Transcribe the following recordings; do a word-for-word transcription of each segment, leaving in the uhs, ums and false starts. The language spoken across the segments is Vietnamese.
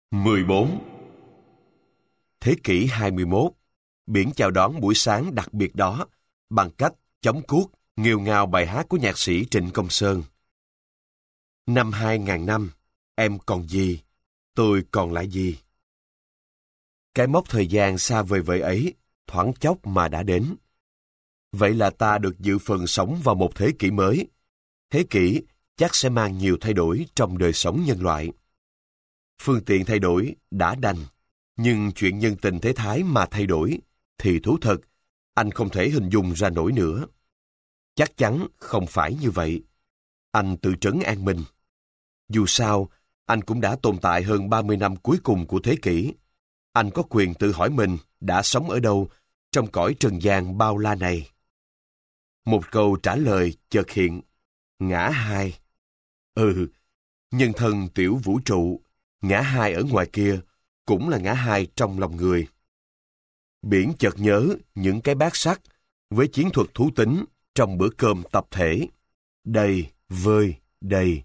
mười bốn. Thế kỷ hai mươi mốt, biển chào đón buổi sáng đặc biệt đó bằng cách chấm cuốc nghêu ngao bài hát của nhạc sĩ Trịnh Công Sơn. Năm hai ngàn năm, em còn gì, tôi còn lại gì. Cái mốc thời gian xa vời vợi ấy, thoáng chốc mà đã đến. Vậy là ta được dự phần sống vào một thế kỷ mới. Thế kỷ chắc sẽ mang nhiều thay đổi trong đời sống nhân loại. Phương tiện thay đổi đã đành, nhưng chuyện nhân tình thế thái mà thay đổi thì thú thật, anh không thể hình dung ra nổi nữa. Chắc chắn không phải như vậy. Anh tự trấn an mình. Dù sao, anh cũng đã tồn tại hơn ba mươi năm cuối cùng của thế kỷ. Anh có quyền tự hỏi mình đã sống ở đâu trong cõi trần gian bao la này. Một câu trả lời chợt hiện. Ngã hai. Ừ, nhân thân tiểu vũ trụ, ngã hai ở ngoài kia cũng là ngã hai trong lòng người. Biển chợt nhớ những cái bát sắt với chiến thuật thú tính trong bữa cơm tập thể. Đầy, vơi, đầy.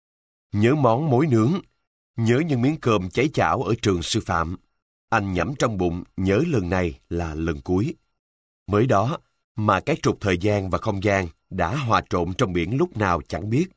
Nhớ món mối nướng, nhớ những miếng cơm cháy chảo ở trường sư phạm. Anh nhẩm trong bụng nhớ lần này là lần cuối. Mới đó mà cái trục thời gian và không gian đã hòa trộn trong biển lúc nào chẳng biết.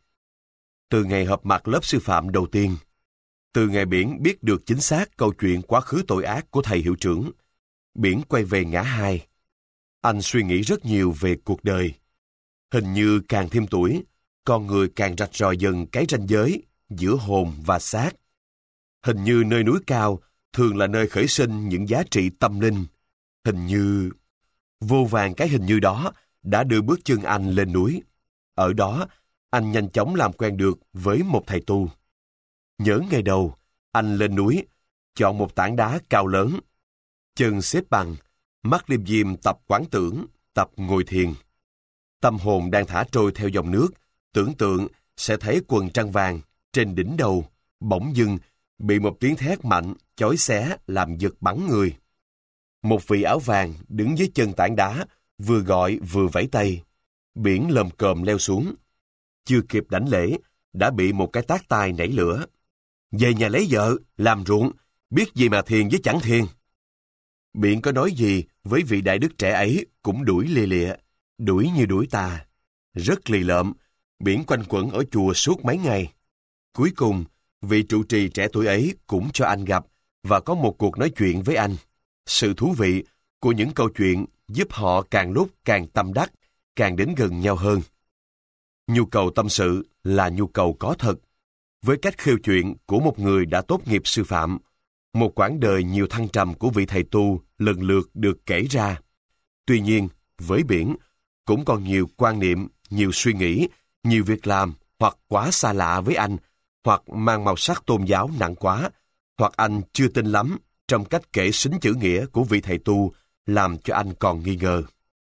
Từ ngày họp mặt lớp sư phạm đầu tiên, từ ngày biển biết được chính xác câu chuyện quá khứ tội ác của thầy hiệu trưởng, biển quay về ngã hai. Anh suy nghĩ rất nhiều về cuộc đời. Hình như càng thêm tuổi, con người càng rạch ròi dần cái ranh giới giữa hồn và xác. Hình như nơi núi cao thường là nơi khởi sinh những giá trị tâm linh. Hình như... Vô vàn cái hình như đó đã đưa bước chân anh lên núi. Ở đó, anh nhanh chóng làm quen được với một thầy tu. Nhớ ngày đầu, anh lên núi, chọn một tảng đá cao lớn. Chân xếp bằng, mắt liêm diêm tập quán tưởng, tập ngồi thiền. Tâm hồn đang thả trôi theo dòng nước, tưởng tượng sẽ thấy quần trăng vàng trên đỉnh đầu, bỗng dưng bị một tiếng thét mạnh, chói xé làm giật bắn người. Một vị áo vàng đứng dưới chân tảng đá, vừa gọi vừa vẫy tay. Biển lồm cồm leo xuống. Chưa kịp đảnh lễ, đã bị một cái tát tai nảy lửa. Về nhà lấy vợ, làm ruộng, biết gì mà thiền với chẳng thiền. Biển có nói gì với vị đại đức trẻ ấy cũng đuổi lìa lịa, đuổi như đuổi tà. Rất lì lợm, biển quanh quẩn ở chùa suốt mấy ngày. Cuối cùng, vị trụ trì trẻ tuổi ấy cũng cho anh gặp và có một cuộc nói chuyện với anh. Sự thú vị của những câu chuyện giúp họ càng lúc càng tâm đắc, càng đến gần nhau hơn. Nhu cầu tâm sự là nhu cầu có thật. Với cách khêu chuyện của một người đã tốt nghiệp sư phạm, một quãng đời nhiều thăng trầm của vị thầy tu lần lượt được kể ra. Tuy nhiên, với biển, cũng còn nhiều quan niệm, nhiều suy nghĩ, nhiều việc làm hoặc quá xa lạ với anh, hoặc mang màu sắc tôn giáo nặng quá, hoặc anh chưa tin lắm trong cách kể xính chữ nghĩa của vị thầy tu làm cho anh còn nghi ngờ.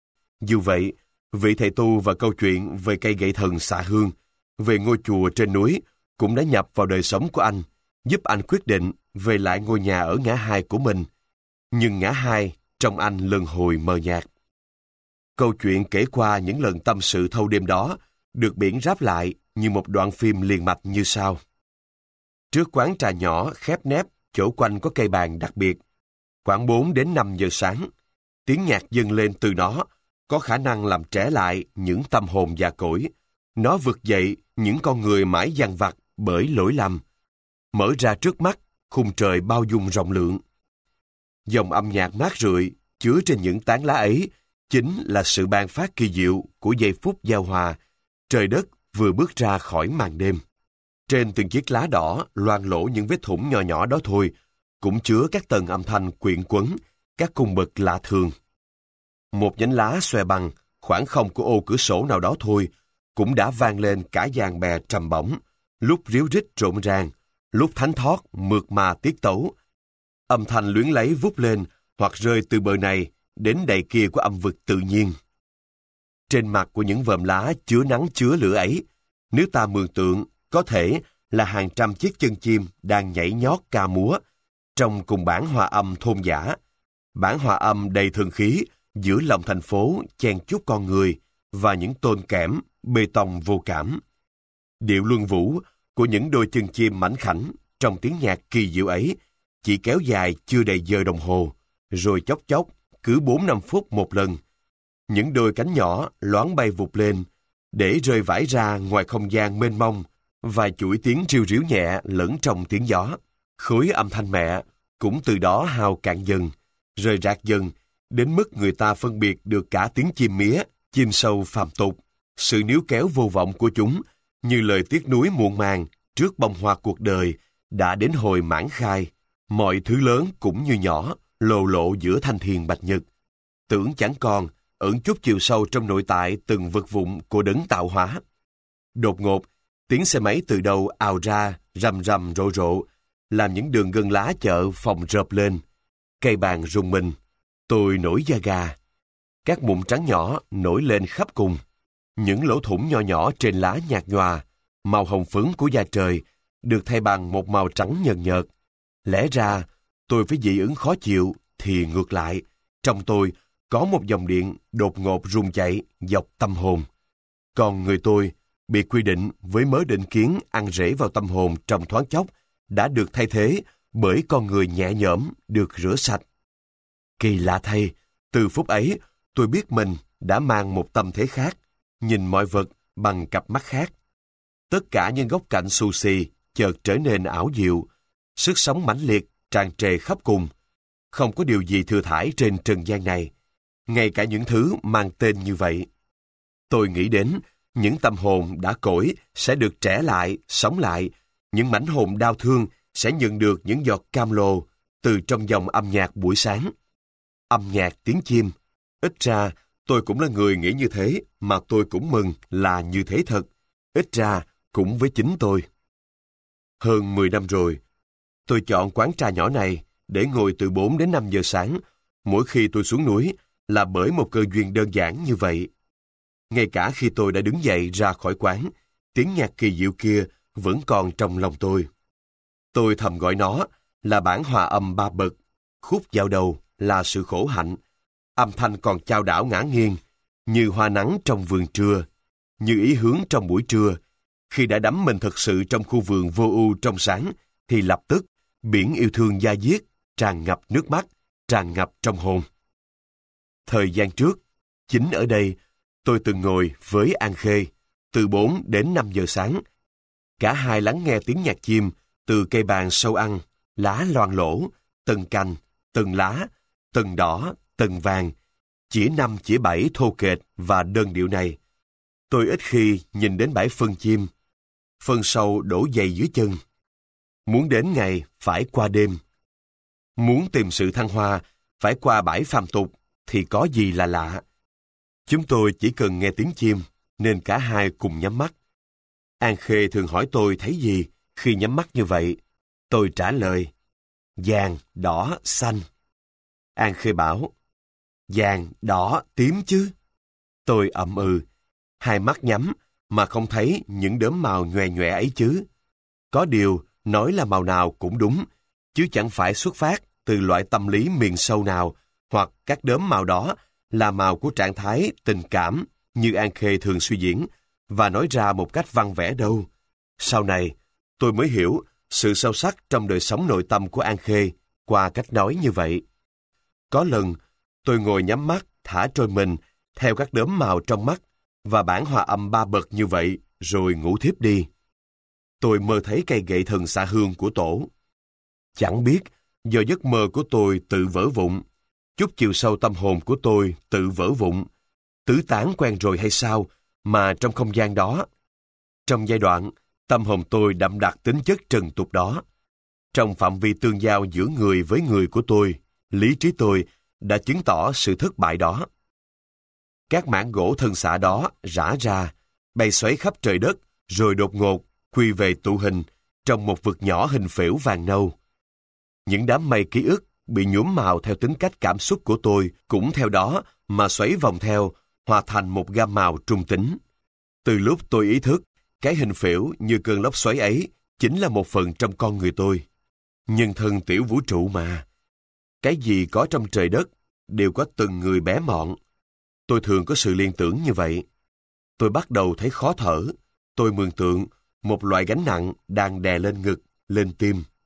Dù vậy, vị thầy tu và câu chuyện về cây gậy thần xạ hương, về ngôi chùa trên núi cũng đã nhập vào đời sống của anh, giúp anh quyết định về lại ngôi nhà ở ngã hai của mình. Nhưng ngã hai trong anh lần hồi mờ nhạt. Câu chuyện kể qua những lần tâm sự thâu đêm đó được biển ráp lại như một đoạn phim liền mạch như sau. Trước quán trà nhỏ khép nép, chỗ quanh có cây bàn đặc biệt. Khoảng bốn đến năm giờ sáng, tiếng nhạc dâng lên từ nó có khả năng làm trẻ lại những tâm hồn già cỗi. Nó vực dậy những con người mãi dằn vặt bởi lỗi lầm. Mở ra trước mắt khung trời bao dung rộng lượng. Dòng âm nhạc mát rượi chứa trên những tán lá ấy chính là sự ban phát kỳ diệu của giây phút giao hòa. Trời đất vừa bước ra khỏi màn đêm. Trên từng chiếc lá đỏ loang lổ những vết thủng nhỏ nhỏ đó thôi, cũng chứa các tầng âm thanh quyện quấn, các cung bậc lạ thường. Một nhánh lá xòe bằng, khoảng không của ô cửa sổ nào đó thôi, cũng đã vang lên cả dàn bè trầm bổng, lúc ríu rít rộn ràng, lúc thánh thót mượt mà tiết tấu. Âm thanh luyến lấy vút lên hoặc rơi từ bờ này đến đầy kia của âm vực tự nhiên. Trên mặt của những vòm lá chứa nắng chứa lửa ấy, nếu ta mường tượng, có thể là hàng trăm chiếc chân chim đang nhảy nhót ca múa trong cùng bản hòa âm thôn dã. Bản hòa âm đầy thường khí giữa lòng thành phố chen chúc con người và những tôn kẽm, bê tông vô cảm. Điệu luân vũ của những đôi chân chim mảnh khảnh trong tiếng nhạc kỳ diệu ấy chỉ kéo dài chưa đầy giờ đồng hồ, rồi chốc chốc, cứ bốn năm phút một lần. Những đôi cánh nhỏ loáng bay vụt lên, để rơi vãi ra ngoài không gian mênh mông, và chuỗi tiếng riu ríu nhẹ lẫn trong tiếng gió. Khối âm thanh mẹ cũng từ đó hao cạn dần, rời rạc dần, đến mức người ta phân biệt được cả tiếng chim mía, chim sâu phàm tục, sự níu kéo vô vọng của chúng, như lời tiếc nuối muộn màng trước bông hoa cuộc đời đã đến hồi mãn khai. Mọi thứ lớn cũng như nhỏ, lồ lộ giữa thanh thiền bạch nhật. Tưởng chẳng còn, ẩn chút chiều sâu trong nội tại từng vật vụn của đấng tạo hóa. Đột ngột, tiếng xe máy từ đâu ào ra, rầm rầm rộ rộ, làm những đường gân lá chợ phồng rợp lên. Cây bàn rung mình, tôi nổi da gà. Các mụn trắng nhỏ nổi lên khắp cùng. Những lỗ thủng nho nhỏ trên lá nhạt nhòa, màu hồng phấn của da trời, được thay bằng một màu trắng nhợt nhợt. Lẽ ra, tôi phải dị ứng khó chịu, thì ngược lại, trong tôi có một dòng điện đột ngột rung chạy dọc tâm hồn. Còn người tôi, bị quy định với mớ định kiến ăn rễ vào tâm hồn trong thoáng chốc, đã được thay thế bởi con người nhẹ nhõm được rửa sạch. Kỳ lạ thay, từ phút ấy, tôi biết mình đã mang một tâm thế khác, nhìn mọi vật bằng cặp mắt khác. Tất cả những góc cạnh xù xì chợt trở nên ảo diệu, sức sống mãnh liệt tràn trề khắp cùng. Không có điều gì thừa thãi trên trần gian này, ngay cả những thứ mang tên như vậy. Tôi nghĩ đến những tâm hồn đã cỗi sẽ được trẻ lại, sống lại, những mảnh hồn đau thương sẽ nhận được những giọt cam lồ từ trong dòng âm nhạc buổi sáng. Âm nhạc tiếng chim, ít ra tôi cũng là người nghĩ như thế, mà tôi cũng mừng là như thế thật, ít ra cũng với chính tôi. Hơn mười năm rồi, tôi chọn quán trà nhỏ này để ngồi từ bốn đến năm giờ sáng, mỗi khi tôi xuống núi là bởi một cơ duyên đơn giản như vậy. Ngay cả khi tôi đã đứng dậy ra khỏi quán, tiếng nhạc kỳ diệu kia vẫn còn trong lòng tôi. Tôi thầm gọi nó là bản hòa âm ba bậc, khúc dạo đầu là sự khổ hạnh, âm thanh còn chao đảo ngả nghiêng, như hoa nắng trong vườn trưa, như ý hướng trong buổi trưa. Khi đã đắm mình thực sự trong khu vườn vô ưu trong sáng, thì lập tức biển yêu thương da diết, tràn ngập nước mắt, tràn ngập trong hồn. Thời gian trước, chính ở đây, tôi từng ngồi với An Khê, từ bốn đến năm giờ sáng. Cả hai lắng nghe tiếng nhạc chim từ cây bàn sâu ăn, lá loang lỗ, từng cành, từng lá, từng đỏ, từng vàng, chỉ năm chỉ bảy thô kệch và đơn điệu này. Tôi ít khi nhìn đến bãi phân chim, phân sâu đổ dày dưới chân. Muốn đến ngày phải qua đêm. Muốn tìm sự thăng hoa phải qua bãi phàm tục thì có gì là lạ. Chúng tôi chỉ cần nghe tiếng chim nên cả hai cùng nhắm mắt. An Khê thường hỏi tôi thấy gì khi nhắm mắt như vậy. Tôi trả lời, vàng, đỏ, xanh. An Khê bảo, vàng, đỏ, tím chứ. Tôi ậm ừ, hai mắt nhắm mà không thấy những đốm màu nhòe nhòe ấy chứ. Có điều, nói là màu nào cũng đúng, chứ chẳng phải xuất phát từ loại tâm lý miền sâu nào, hoặc các đốm màu đó là màu của trạng thái tình cảm như An Khê thường suy diễn và nói ra một cách văn vẽ đâu. Sau này, tôi mới hiểu sự sâu sắc trong đời sống nội tâm của An Khê qua cách nói như vậy. Có lần, tôi ngồi nhắm mắt, thả trôi mình theo các đốm màu trong mắt và bản hòa âm ba bậc như vậy, rồi ngủ thiếp đi. Tôi mơ thấy cây gậy thần xạ hương của tổ. Chẳng biết do giấc mơ của tôi tự vỡ vụn, chút chiều sâu tâm hồn của tôi tự vỡ vụn, tứ tán quen rồi hay sao, mà trong không gian đó, trong giai đoạn tâm hồn tôi đậm đặc tính chất trần tục đó, trong phạm vi tương giao giữa người với người của tôi, lý trí tôi đã chứng tỏ sự thất bại đó. Các mảng gỗ thân xạ đó rã ra, bay xoáy khắp trời đất, rồi đột ngột quy về tụ hình trong một vực nhỏ hình phễu vàng nâu. Những đám mây ký ức bị nhuốm màu theo tính cách cảm xúc của tôi cũng theo đó mà xoáy vòng theo, hòa thành một gam màu trung tính. Từ lúc tôi ý thức, cái hình phễu như cơn lốc xoáy ấy chính là một phần trong con người tôi. Nhân thân tiểu vũ trụ mà. Cái gì có trong trời đất đều có từng người bé mọn. Tôi thường có sự liên tưởng như vậy. Tôi bắt đầu thấy khó thở. Tôi mường tượng một loại gánh nặng đang đè lên ngực, lên tim.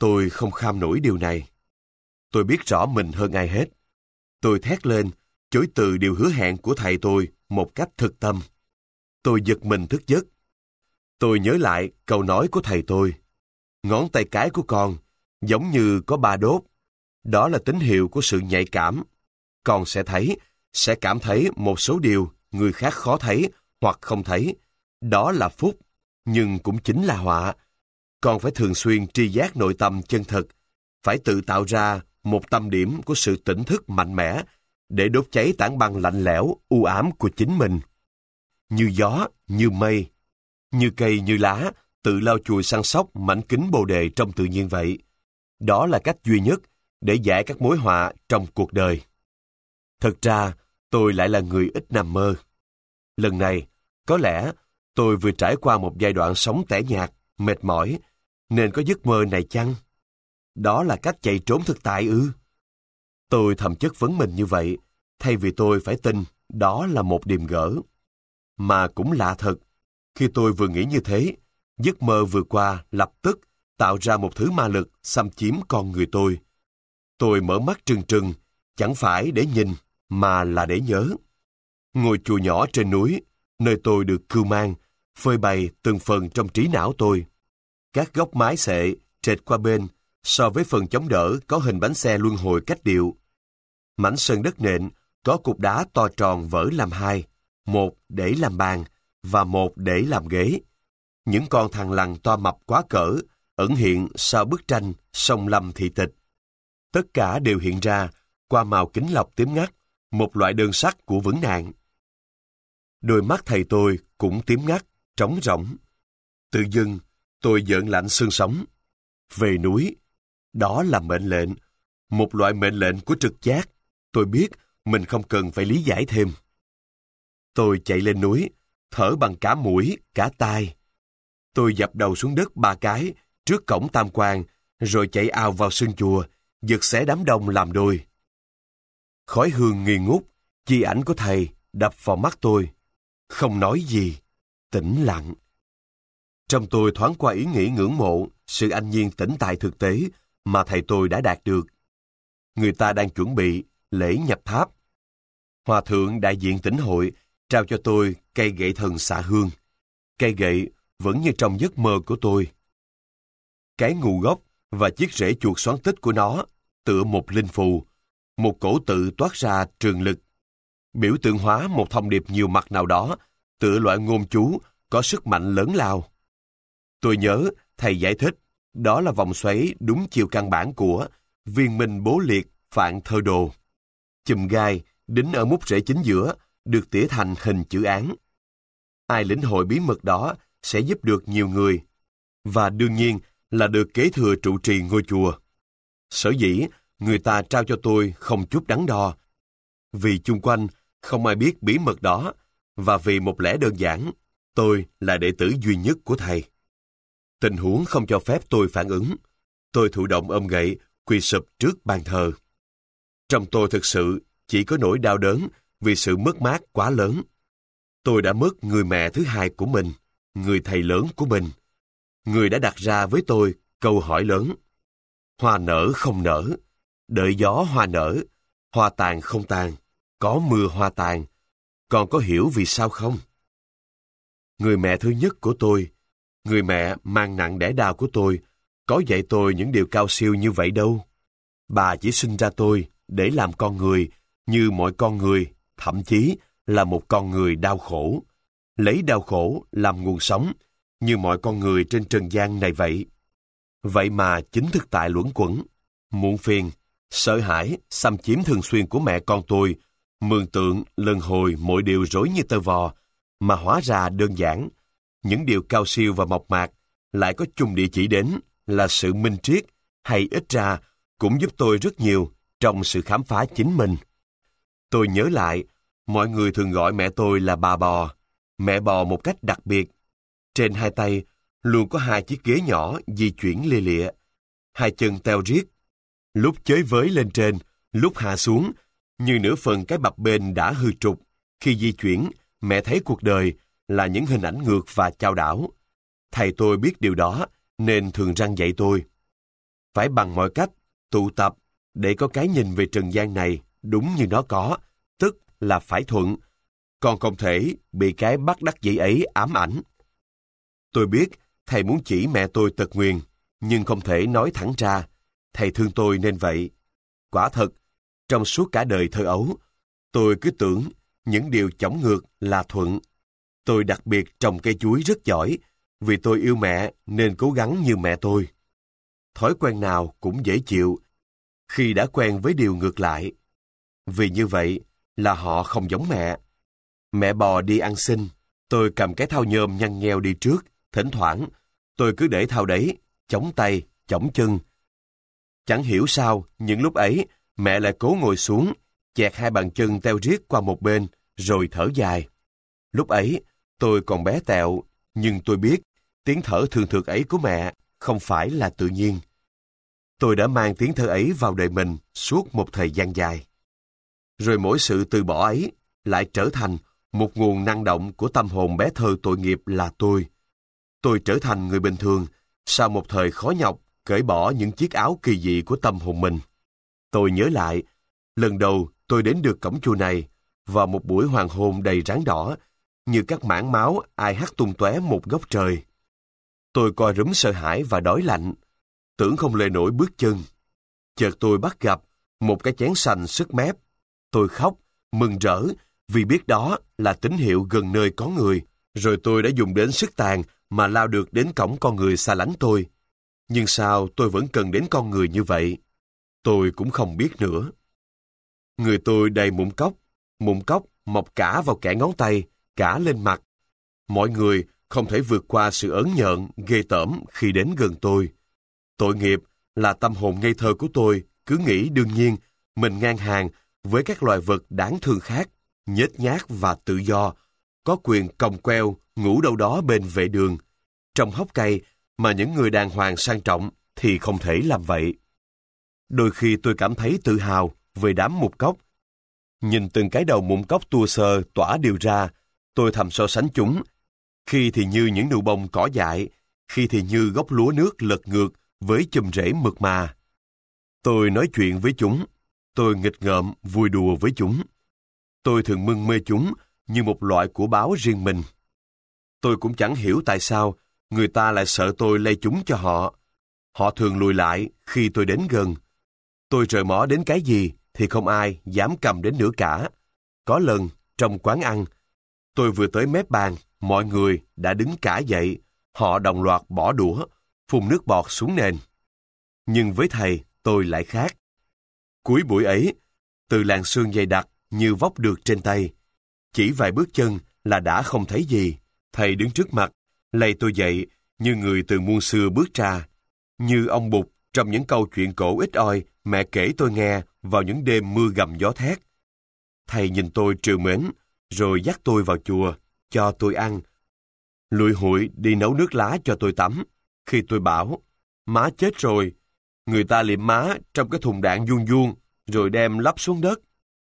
Tôi không kham nổi điều này. Tôi biết rõ mình hơn ai hết. Tôi thét lên, chối từ điều hứa hẹn của thầy tôi một cách thực tâm. Tôi giật mình thức giấc. Tôi nhớ lại câu nói của thầy tôi. Ngón tay cái của con giống như có ba đốt. Đó là tín hiệu của sự nhạy cảm. Con sẽ thấy, sẽ cảm thấy một số điều người khác khó thấy hoặc không thấy. Đó là phúc, nhưng cũng chính là họa. Con phải thường xuyên tri giác nội tâm chân thực, phải tự tạo ra một tâm điểm của sự tỉnh thức mạnh mẽ để đốt cháy tảng băng lạnh lẽo, u ám của chính mình. Như gió, như mây, như cây, như lá, tự lau chùi săn sóc mảnh kính bồ đề trong tự nhiên vậy. Đó là cách duy nhất để giải các mối họa trong cuộc đời. Thật ra, tôi lại là người ít nằm mơ. Lần này, có lẽ tôi vừa trải qua một giai đoạn sống tẻ nhạt, mệt mỏi, nên có giấc mơ này chăng? Đó là cách chạy trốn thực tại ư? Tôi thầm chất vấn mình như vậy, thay vì tôi phải tin đó là một điềm gỡ. Mà cũng lạ thật, khi tôi vừa nghĩ như thế, giấc mơ vừa qua lập tức tạo ra một thứ ma lực xâm chiếm con người tôi. Tôi mở mắt trừng trừng, chẳng phải để nhìn, mà là để nhớ. Ngôi chùa nhỏ trên núi, nơi tôi được cưu mang, phơi bày từng phần trong trí não tôi. Các góc mái xệ, trệt qua bên, so với phần chống đỡ có hình bánh xe luân hồi cách điệu. Mảnh sân đất nện, có cục đá to tròn vỡ làm hai, một để làm bàn, và một để làm ghế. Những con thằn lằn to mập quá cỡ, ẩn hiện sau bức tranh sông Lâm thị tịch. Tất cả đều hiện ra qua màu kính lọc tím ngắt, một loại đơn sắc của vấn nạn. Đôi mắt thầy tôi cũng tím ngắt, trống rỗng. Tự dưng, tôi giận lạnh xương sống. Về núi, đó là mệnh lệnh, một loại mệnh lệnh của trực giác. Tôi biết mình không cần phải lý giải thêm. Tôi chạy lên núi, thở bằng cả mũi, cả tai. Tôi dập đầu xuống đất ba cái, trước cổng tam quan, rồi chạy ào vào sân chùa, giật xé đám đông làm đôi. Khói hương nghi ngút, chi ảnh của thầy đập vào mắt tôi. Không nói gì, tĩnh lặng. Trong tôi thoáng qua ý nghĩ ngưỡng mộ sự anh nhiên tĩnh tại thực tế mà thầy tôi đã đạt được. Người ta đang chuẩn bị lễ nhập tháp. Hòa thượng đại diện tỉnh hội trao cho tôi cây gậy thần xạ hương. Cây gậy vẫn như trong giấc mơ của tôi. Cái ngù gốc và chiếc rễ chuột xoắn tích của nó tựa một linh phù, một cổ tự toát ra trường lực, biểu tượng hóa một thông điệp nhiều mặt nào đó, tựa loại ngôn chú có sức mạnh lớn lao. Tôi nhớ thầy giải thích đó là vòng xoáy đúng chiều căn bản của viên minh bố liệt phạn thơ đồ. Chùm gai đính ở mút rễ chính giữa được tỉa thành hình chữ án. Ai lĩnh hội bí mật đó sẽ giúp được nhiều người, và đương nhiên là được kế thừa trụ trì ngôi chùa. Sở dĩ người ta trao cho tôi không chút đắn đo, vì chung quanh không ai biết bí mật đó, và vì một lẽ đơn giản, tôi là đệ tử duy nhất của thầy. Tình huống không cho phép tôi phản ứng. Tôi thụ động ôm gậy, quỳ sụp trước bàn thờ. Trong tôi thực sự chỉ có nỗi đau đớn vì sự mất mát quá lớn. Tôi đã mất người mẹ thứ hai của mình, người thầy lớn của mình, người đã đặt ra với tôi câu hỏi lớn. Hoa nở không nở, đợi gió hoa nở, hoa tàn không tàn, có mưa hoa tàn, còn có hiểu vì sao không? Người mẹ thứ nhất của tôi, người mẹ mang nặng đẻ đau của tôi, có dạy tôi những điều cao siêu như vậy đâu. Bà chỉ sinh ra tôi để làm con người, như mọi con người, thậm chí là một con người đau khổ. Lấy đau khổ làm nguồn sống, như mọi con người trên trần gian này vậy. Vậy mà chính thực tại luẩn quẩn, muộn phiền, sợ hãi, xâm chiếm thường xuyên của mẹ con tôi, mường tượng lần hồi mọi điều rối như tơ vò, mà hóa ra đơn giản. Những điều cao siêu và mộc mạc lại có chung địa chỉ đến là sự minh triết, hay ít ra cũng giúp tôi rất nhiều trong sự khám phá chính mình. Tôi nhớ lại, mọi người thường gọi mẹ tôi là bà bò, mẹ bò một cách đặc biệt. Trên hai tay luôn có hai chiếc ghế nhỏ di chuyển lia lịa, hai chân teo riết, lúc chới với lên trên, lúc hạ xuống, như nửa phần cái bập bênh đã hư trục. Khi di chuyển, mẹ thấy cuộc đời là những hình ảnh ngược và chao đảo. Thầy tôi biết điều đó, nên thường răn dạy tôi. phải bằng mọi cách tụ tập để có cái nhìn về trần gian này đúng như nó có, tức là phải thuận, còn không thể bị cái bất đắc dĩ ấy ám ảnh. Tôi biết thầy muốn chỉ mẹ tôi tật nguyền, nhưng không thể nói thẳng ra. Thầy thương tôi nên vậy. Quả thật, trong suốt cả đời thơ ấu, tôi cứ tưởng những điều chổng ngược là thuận. Tôi đặc biệt trồng cây chuối rất giỏi, vì tôi yêu mẹ nên cố gắng như mẹ tôi. Thói quen nào cũng dễ chịu khi đã quen với điều ngược lại. Vì như vậy là họ không giống mẹ. Mẹ bò đi ăn xin, tôi cầm cái thao nhôm nhăn nheo đi trước, thỉnh thoảng tôi cứ để thao đấy, chống tay, chống chân. Chẳng hiểu sao, những lúc ấy, mẹ lại cố ngồi xuống, chẹt hai bàn chân teo riết qua một bên, rồi thở dài. Lúc ấy, tôi còn bé tẹo, nhưng tôi biết tiếng thở thường thượt ấy của mẹ không phải là tự nhiên. Tôi đã mang tiếng thở ấy vào đời mình suốt một thời gian dài. Rồi mỗi sự từ bỏ ấy lại trở thành một nguồn năng động của tâm hồn bé thơ tội nghiệp là tôi. Tôi trở thành người bình thường sau một thời khó nhọc cởi bỏ những chiếc áo kỳ dị của tâm hồn mình. Tôi nhớ lại, lần đầu tôi đến được cổng chùa này vào một buổi hoàng hôn đầy ráng đỏ, như các mảng máu ai hắt tung tóe một góc trời. Tôi coi rúm sợ hãi và đói lạnh, tưởng không lê nổi bước chân. Chợt tôi bắt gặp một cái chén sành sứt mép. Tôi khóc, mừng rỡ vì biết đó là tín hiệu gần nơi có người. Rồi tôi đã dùng đến sức tàn mà lao được đến cổng con người xa lánh tôi. Nhưng sao tôi vẫn cần đến con người như vậy? Tôi cũng không biết nữa. Người tôi đầy mụn cóc, mụn cóc mọc cả vào kẽ ngón tay, cả lên mặt. Mọi người không thể vượt qua sự ớn nhợn, ghê tởm khi đến gần tôi. Tội nghiệp là tâm hồn ngây thơ của tôi cứ nghĩ đương nhiên mình ngang hàng với các loài vật đáng thương khác, nhếch nhác và tự do, có quyền còng queo ngủ đâu đó bên vệ đường, trong hốc cây mà những người đàng hoàng sang trọng thì không thể làm vậy. Đôi khi tôi cảm thấy tự hào về đám mụn cóc. Nhìn từng cái đầu mụn cóc tua sơ tỏa đều ra, tôi thầm so sánh chúng. Khi thì như những nụ bông cỏ dại, khi thì như gốc lúa nước lật ngược với chùm rễ mượt mà. Tôi nói chuyện với chúng, tôi nghịch ngợm vui đùa với chúng. Tôi thường mưng mê chúng như một loại của báo riêng mình. Tôi cũng chẳng hiểu tại sao người ta lại sợ tôi lây chúng cho họ. Họ thường lùi lại khi tôi đến gần. Tôi rời mỏ đến cái gì thì không ai dám cầm đến nữa cả. Có lần, trong quán ăn, tôi vừa tới mép bàn, mọi người đã đứng cả dậy. Họ đồng loạt bỏ đũa, phun nước bọt xuống nền. Nhưng với thầy, tôi lại khác. Cuối buổi ấy, từ làn sương dày đặc như vóc được trên tay, chỉ vài bước chân là đã không thấy gì. Thầy đứng trước mặt, lay tôi dậy như người từ muôn xưa bước ra, như ông Bụt trong những câu chuyện cổ ít oi mẹ kể tôi nghe vào những đêm mưa gầm gió thét. Thầy nhìn tôi trìu mến, rồi dắt tôi vào chùa, cho tôi ăn. Lụi hụi đi nấu nước lá cho tôi tắm. Khi tôi bảo, má chết rồi, người ta liệm má trong cái thùng đạn vuông vuông, rồi đem lắp xuống đất.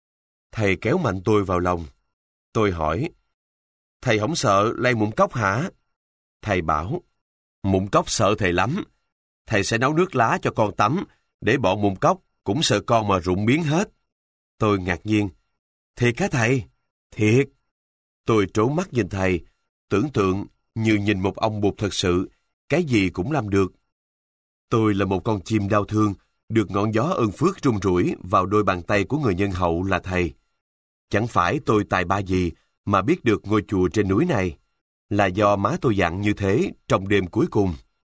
Thầy kéo mạnh tôi vào lòng. Tôi hỏi, thầy không sợ lây mụn cóc hả? Thầy bảo, mụn cóc sợ thầy lắm. Thầy sẽ nấu nước lá cho con tắm, để bọn mụn cóc cũng sợ con mà rụng biến hết. Tôi ngạc nhiên, thiệt hả thầy? Thiệt. Tôi trố mắt nhìn thầy, tưởng tượng như nhìn một ông Bụt thật sự, cái gì cũng làm được. Tôi là một con chim đau thương, được ngọn gió ơn phước rung rủi vào đôi bàn tay của người nhân hậu là thầy. Chẳng phải tôi tài ba gì mà biết được ngôi chùa trên núi này, là do má tôi dặn như thế trong đêm cuối cùng.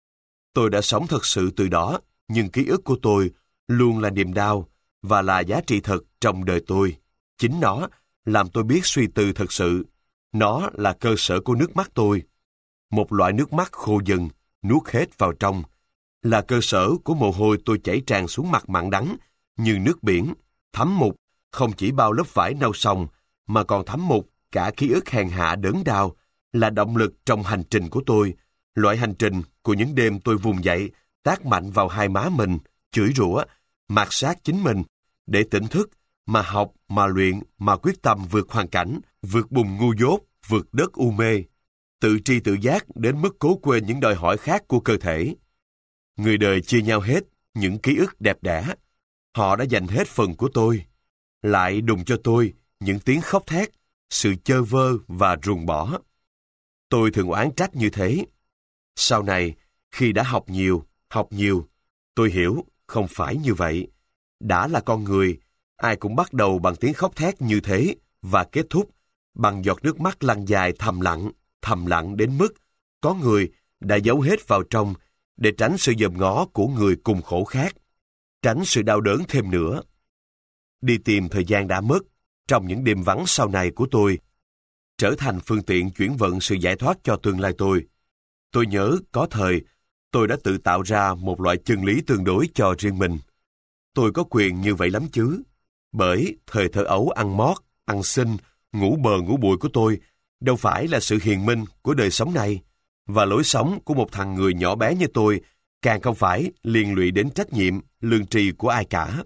Tôi đã sống thật sự từ đó, nhưng ký ức của tôi luôn là niềm đau và là giá trị thật trong đời tôi. Chính nó làm tôi biết suy tư thật sự. Nó là cơ sở của nước mắt tôi. Một loại nước mắt khô dần, nuốt hết vào trong. Là cơ sở của mồ hôi tôi chảy tràn xuống mặt mặn đắng, như nước biển, thấm mục, không chỉ bao lớp vải nâu sòng, mà còn thấm mục cả ký ức hèn hạ đớn đau, là động lực trong hành trình của tôi, loại hành trình của những đêm tôi vùng dậy, tát mạnh vào hai má mình, chửi rủa, mạt sát chính mình, để tỉnh thức, mà học, mà luyện, mà quyết tâm vượt hoàn cảnh, vượt bùn ngu dốt, vượt đất u mê, tự tri tự giác đến mức cố quên những đòi hỏi khác của cơ thể. Người đời chia nhau hết, những ký ức đẹp đẽ. Họ đã dành hết phần của tôi, lại đùng cho tôi những tiếng khóc thét, sự chơ vơ và ruồng bỏ. Tôi thường oán trách như thế. Sau này, khi đã học nhiều, học nhiều, tôi hiểu không phải như vậy. Đã là con người, ai cũng bắt đầu bằng tiếng khóc thét như thế và kết thúc bằng giọt nước mắt lăn dài thầm lặng, thầm lặng đến mức có người đã giấu hết vào trong để tránh sự dòm ngó của người cùng khổ khác, tránh sự đau đớn thêm nữa. Đi tìm thời gian đã mất trong những đêm vắng sau này của tôi, trở thành phương tiện chuyển vận sự giải thoát cho tương lai tôi. Tôi nhớ có thời tôi đã tự tạo ra một loại chân lý tương đối cho riêng mình. Tôi có quyền như vậy lắm chứ, bởi thời thơ ấu ăn mót, ăn xin, ngủ bờ ngủ bụi của tôi đâu phải là sự hiền minh của đời sống này, và lối sống của một thằng người nhỏ bé như tôi càng không phải liên lụy đến trách nhiệm, lương tri của ai cả.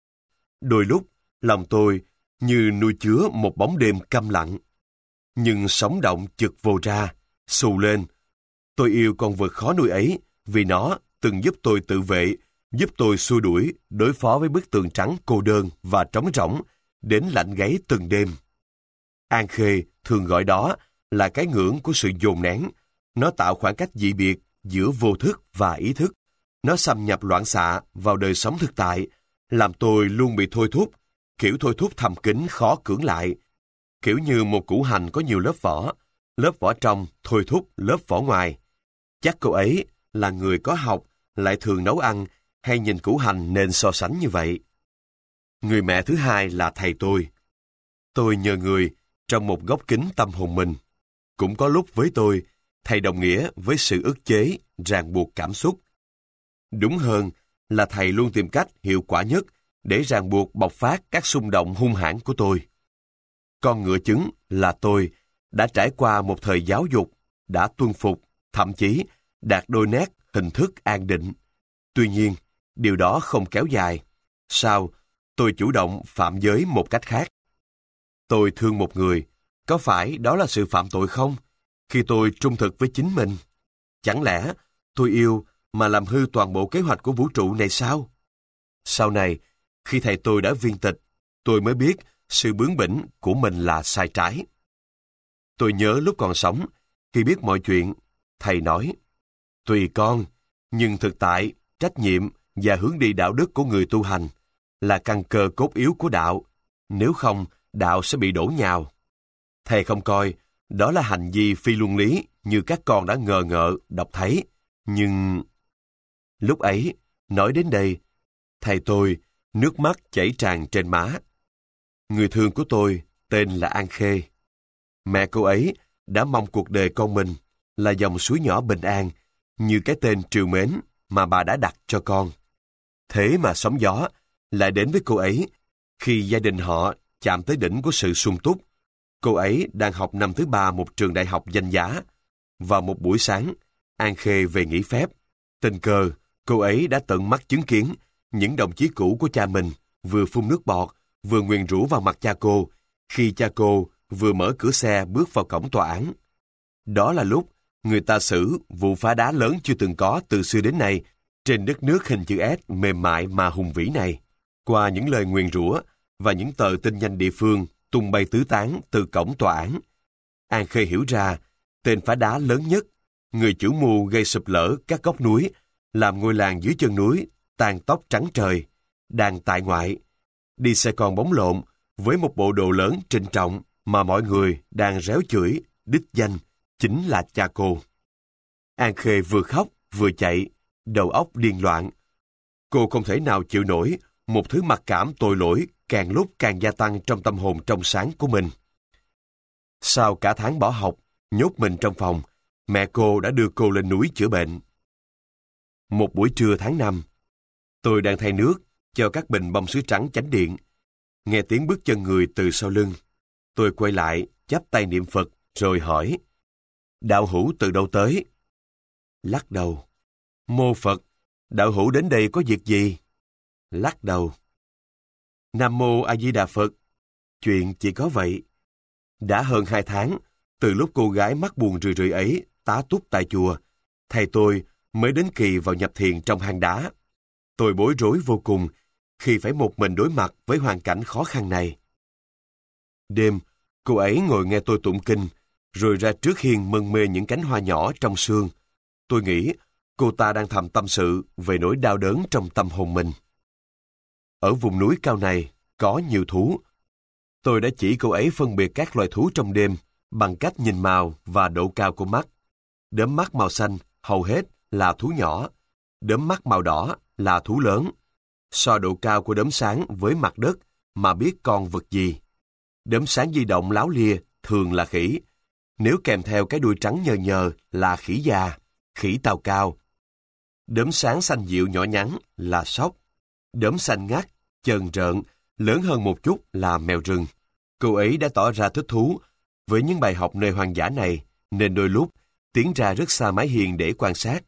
Đôi lúc, lòng tôi như nuôi chứa một bóng đêm câm lặng, nhưng sóng động chực vô ra, xù lên. Tôi yêu con vật khó nuôi ấy vì nó từng giúp tôi tự vệ, giúp tôi xua đuổi, đối phó với bức tường trắng cô đơn và trống rỗng, đến lạnh gáy từng đêm. An Khê thường gọi đó là cái ngưỡng của sự dồn nén. Nó tạo khoảng cách dị biệt giữa vô thức và ý thức. Nó xâm nhập loạn xạ vào đời sống thực tại, làm tôi luôn bị thôi thúc, kiểu thôi thúc thầm kín khó cưỡng lại. Kiểu như một củ hành có nhiều lớp vỏ, lớp vỏ trong thôi thúc lớp vỏ ngoài. Chắc cô ấy là người có học, lại thường nấu ăn, hay nhìn củ hành nên so sánh như vậy. Người mẹ thứ hai là thầy tôi. Tôi nhờ người trong một góc kính tâm hồn mình. Cũng có lúc với tôi, thầy đồng nghĩa với sự ức chế, ràng buộc cảm xúc. Đúng hơn là thầy luôn tìm cách hiệu quả nhất để ràng buộc bộc phát các xung động hung hãn của tôi. Con ngựa chứng là tôi đã trải qua một thời giáo dục, đã tuân phục, thậm chí đạt đôi nét hình thức an định. Tuy nhiên, điều đó không kéo dài. Sau, tôi chủ động phạm giới một cách khác. Tôi thương một người, có phải đó là sự phạm tội không? Khi tôi trung thực với chính mình, chẳng lẽ tôi yêu mà làm hư toàn bộ kế hoạch của vũ trụ này sao? Sau này, khi thầy tôi đã viên tịch, tôi mới biết sự bướng bỉnh của mình là sai trái. Tôi nhớ lúc còn sống, khi biết mọi chuyện, thầy nói, tùy con, nhưng thực tại, trách nhiệm và hướng đi đạo đức của người tu hành là căn cơ cốt yếu của đạo, nếu không, đạo sẽ bị đổ nhào. Thầy không coi đó là hành vi phi luân lý như các con đã ngờ ngợ đọc thấy, nhưng... Lúc ấy, nói đến đây, thầy tôi nước mắt chảy tràn trên má. Người thương của tôi tên là An Khê. Mẹ cô ấy đã mong cuộc đời con mình là dòng suối nhỏ bình an, như cái tên trìu mến mà bà đã đặt cho con. Thế mà sóng gió lại đến với cô ấy khi gia đình họ chạm tới đỉnh của sự sung túc. Cô ấy đang học năm thứ ba một trường đại học danh giá. Vào một buổi sáng, An Khê về nghỉ phép. Tình cờ, cô ấy đã tận mắt chứng kiến những đồng chí cũ của cha mình vừa phun nước bọt, vừa nguyền rủa vào mặt cha cô, khi cha cô vừa mở cửa xe bước vào cổng tòa án. Đó là lúc người ta xử vụ phá đá lớn chưa từng có từ xưa đến nay trên đất nước hình chữ S mềm mại mà hùng vĩ này. Qua những lời nguyền rủa và những tờ tin nhanh địa phương tung bay tứ tán từ cổng tòa án, An Khê hiểu ra tên phá đá lớn nhất, người chủ mưu gây sụp lở các góc núi, làm ngôi làng dưới chân núi tàn tóc trắng trời, đang tại ngoại, đi xe con bóng lộn với một bộ đồ lớn trịnh trọng mà mọi người đang réo chửi, đích danh chính là cha cô. An Khê vừa khóc vừa chạy, đầu óc điên loạn. Cô không thể nào chịu nổi một thứ mặc cảm tội lỗi càng lúc càng gia tăng trong tâm hồn trong sáng của mình. Sau cả tháng bỏ học, nhốt mình trong phòng, mẹ cô đã đưa cô lên núi chữa bệnh. Một buổi trưa tháng năm, tôi đang thay nước cho các bình bông sứ trắng chánh điện. Nghe tiếng bước chân người từ sau lưng. Tôi quay lại, chắp tay niệm Phật, rồi hỏi, đạo hữu từ đâu tới? Lắc đầu. Mô Phật, đạo hữu đến đây có việc gì? Lắc đầu. Nam mô A Di Đà Phật. Chuyện chỉ có vậy. Đã hơn hai tháng, từ lúc cô gái mắt buồn rười rượi ấy tá túc tại chùa, thầy tôi mới đến kỳ vào nhập thiền trong hang đá. Tôi bối rối vô cùng khi phải một mình đối mặt với hoàn cảnh khó khăn này. Đêm, cô ấy ngồi nghe tôi tụng kinh, rồi ra trước hiên mân mê những cánh hoa nhỏ trong sương. Tôi nghĩ cô ta đang thầm tâm sự về nỗi đau đớn trong tâm hồn mình. Ở vùng núi cao này có nhiều thú. Tôi đã chỉ cô ấy phân biệt các loài thú trong đêm bằng cách nhìn màu và độ cao của mắt. Đốm mắt màu xanh hầu hết là thú nhỏ, đốm mắt màu đỏ là thú lớn. So độ cao của đốm sáng với mặt đất mà biết con vật gì. Đốm sáng di động láo lia thường là khỉ. Nếu kèm theo cái đuôi trắng nhờ nhờ là khỉ già, khỉ tàu cao. Đốm sáng xanh dịu nhỏ nhắn là sóc. Đốm xanh ngắt, chờn rợn, lớn hơn một chút là mèo rừng. Cô ấy đã tỏ ra thích thú với những bài học nơi hoang dã này, nên đôi lúc tiến ra rất xa mái hiên để quan sát.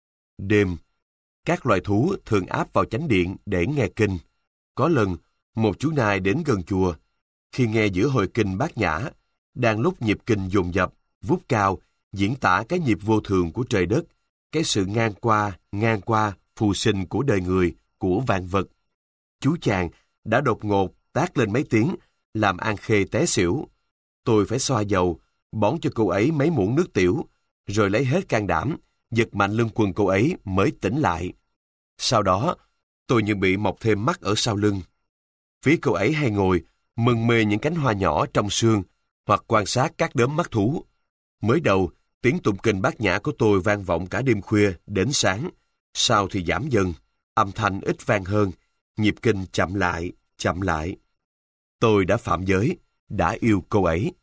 Đêm, các loài thú thường áp vào chánh điện để nghe kinh. Có lần, một chú nai đến gần chùa. Khi nghe giữa hồi kinh Bát Nhã, đang lúc nhịp kinh dồn dập, vút cao, diễn tả cái nhịp vô thường của trời đất, cái sự ngang qua, ngang qua, phù sinh của đời người, của vạn vật. Chú chàng đã đột ngột tát lên mấy tiếng, làm An Khê té xỉu. Tôi phải xoa dầu, bón cho cô ấy mấy muỗng nước tiểu, rồi lấy hết can đảm, giật mạnh lưng quần cô ấy mới tỉnh lại. Sau đó, tôi như bị mọc thêm mắt ở sau lưng. Phía cô ấy hay ngồi, mân mê những cánh hoa nhỏ trong sương, hoặc quan sát các đốm mắt thú. Mới đầu, tiếng tụng kinh Bát Nhã của tôi vang vọng cả đêm khuya đến sáng, sau thì giảm dần, âm thanh ít vang hơn, nhịp kinh chậm lại, chậm lại. Tôi đã phạm giới, đã yêu cô ấy.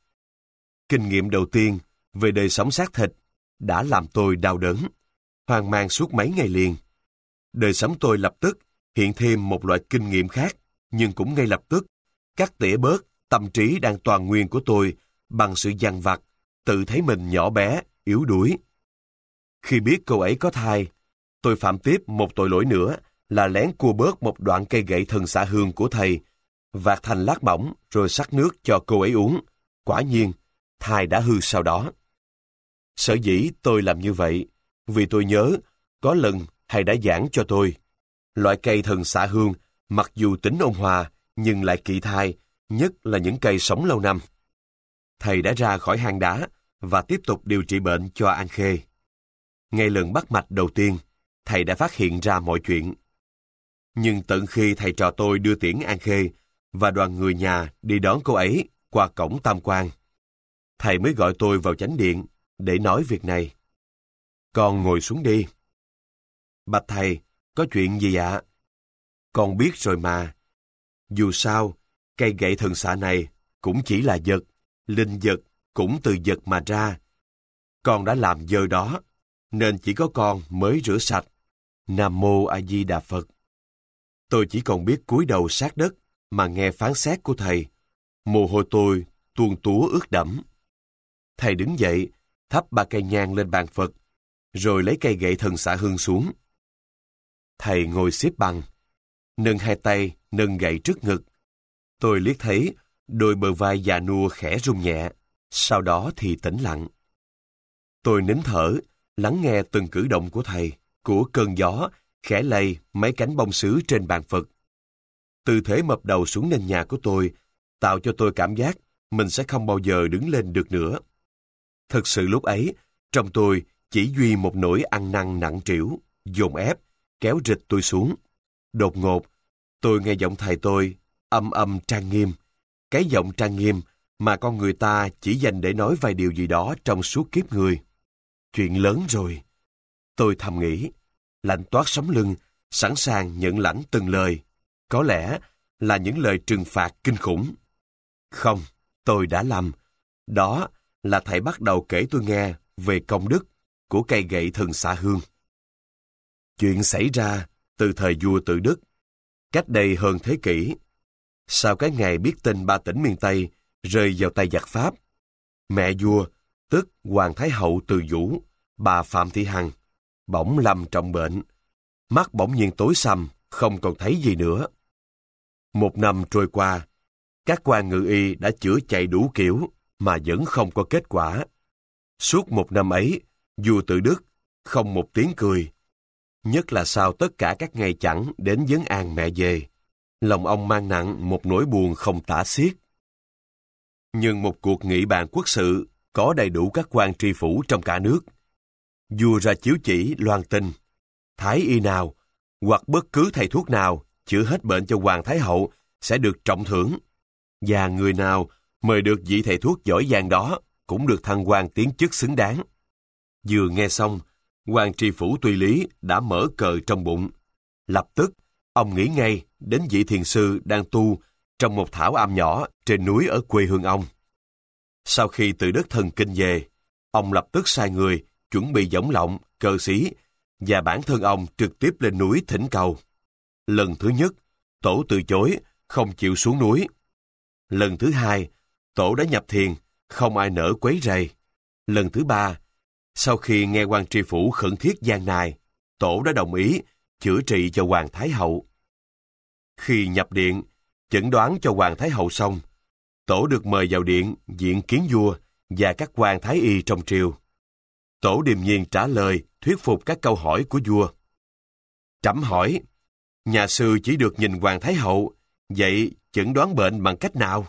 Kinh nghiệm đầu tiên về đời sống xác thịt đã làm tôi đau đớn, hoang mang suốt mấy ngày liền. Đời sống tôi lập tức hiện thêm một loại kinh nghiệm khác, nhưng cũng ngay lập tức cắt tỉa bớt tâm trí đang toàn nguyên của tôi bằng sự dằn vặt, tự thấy mình nhỏ bé, yếu đuối. Khi biết cô ấy có thai, tôi phạm tiếp một tội lỗi nữa là lén cua bớt một đoạn cây gậy thần xạ hương của thầy, vạt thành lát mỏng rồi sắc nước cho cô ấy uống. Quả nhiên, thai đã hư sau đó. Sở dĩ tôi làm như vậy, vì tôi nhớ có lần thầy đã giảng cho tôi. Loại cây thần xạ hương, mặc dù tính ôn hòa, nhưng lại kỵ thai, nhất là những cây sống lâu năm. Thầy đã ra khỏi hang đá và tiếp tục điều trị bệnh cho An Khê. Ngay lần bắt mạch đầu tiên, thầy đã phát hiện ra mọi chuyện. Nhưng tận khi thầy trò tôi đưa tiễn An Khê và đoàn người nhà đi đón cô ấy qua cổng Tam Quan, thầy mới gọi tôi vào chánh điện để nói việc này. Con ngồi xuống đi. Bạch thầy, có chuyện gì ạ? Con biết rồi mà. Dù sao, cây gậy thần xạ này cũng chỉ là vật, linh vật cũng từ vật mà ra. Con đã làm dơ đó, nên chỉ có con mới rửa sạch. Nam Mô A Di Đà Phật. Tôi chỉ còn biết cúi đầu sát đất mà nghe phán xét của thầy. Mồ hôi tôi tuôn túa ướt đẫm. Thầy đứng dậy, thắp ba cây nhang lên bàn Phật, rồi lấy cây gậy thần xạ hương xuống. Thầy ngồi xếp bằng, nâng hai tay, nâng gậy trước ngực. Tôi liếc thấy đôi bờ vai già nua khẽ rung nhẹ, sau đó thì tĩnh lặng. Tôi nín thở, lắng nghe từng cử động của thầy, của cơn gió, khẽ lay mấy cánh bông sứ trên bàn Phật. Tư thế mập đầu xuống nền nhà của tôi, tạo cho tôi cảm giác mình sẽ không bao giờ đứng lên được nữa. Thực sự lúc ấy, trong tôi chỉ duy một nỗi ăn năn nặng trĩu, dồn ép, kéo rịch tôi xuống. Đột ngột, tôi nghe giọng thầy tôi, âm âm trang nghiêm. Cái giọng trang nghiêm mà con người ta chỉ dành để nói vài điều gì đó trong suốt kiếp người. Chuyện lớn rồi. Tôi thầm nghĩ, lạnh toát sống lưng, sẵn sàng nhận lãnh từng lời. Có lẽ là những lời trừng phạt kinh khủng. Không, tôi đã lầm. Đó là thầy bắt đầu kể tôi nghe về công đức của cây gậy thần xạ hương. Chuyện xảy ra từ thời vua Tự Đức, cách đây hơn thế kỷ. Sau cái ngày biết tin ba tỉnh miền Tây rơi vào tay giặc Pháp, mẹ vua, tức Hoàng Thái hậu Từ Vũ, bà Phạm Thị Hằng, bỗng lâm trọng bệnh. Mắt bỗng nhiên tối sầm, không còn thấy gì nữa. Một năm trôi qua, các quan ngự y đã chữa chạy đủ kiểu mà vẫn không có kết quả. Suốt một năm ấy, vua Tự Đức không một tiếng cười. Nhất là sau tất cả các ngày chẵn đến vấn an mẹ về, lòng ông mang nặng một nỗi buồn không tả xiết. Nhưng một cuộc nghị bàn quốc sự có đầy đủ các quan tri phủ trong cả nước. Vua ra chiếu chỉ loan tin, thái y nào hoặc bất cứ thầy thuốc nào chữa hết bệnh cho hoàng thái hậu sẽ được trọng thưởng, và người nào mời được vị thầy thuốc giỏi giang đó cũng được thăng quan tiến chức xứng đáng. Vừa nghe xong, quan tri phủ Tuy Lý đã mở cờ trong bụng. Lập tức, ông nghĩ ngay đến vị thiền sư đang tu trong một thảo am nhỏ trên núi ở quê hương ông. Sau khi từ đất Thần Kinh về, ông lập tức sai người chuẩn bị võng lọng, cờ xí, và bản thân ông trực tiếp lên núi thỉnh cầu. Lần thứ nhất, tổ từ chối, không chịu xuống núi. Lần thứ hai, tổ đã nhập thiền, không ai nỡ quấy rầy. Lần thứ ba, sau khi nghe quan tri phủ khẩn thiết gian nài, tổ đã đồng ý chữa trị cho hoàng thái hậu. Khi nhập điện, chẩn đoán cho hoàng thái hậu xong, tổ được mời vào điện diện kiến vua và các quan thái y trong triều. Tổ điềm nhiên trả lời thuyết phục các câu hỏi của vua. Trẫm hỏi, nhà sư chỉ được nhìn hoàng thái hậu, vậy chẩn đoán bệnh bằng cách nào?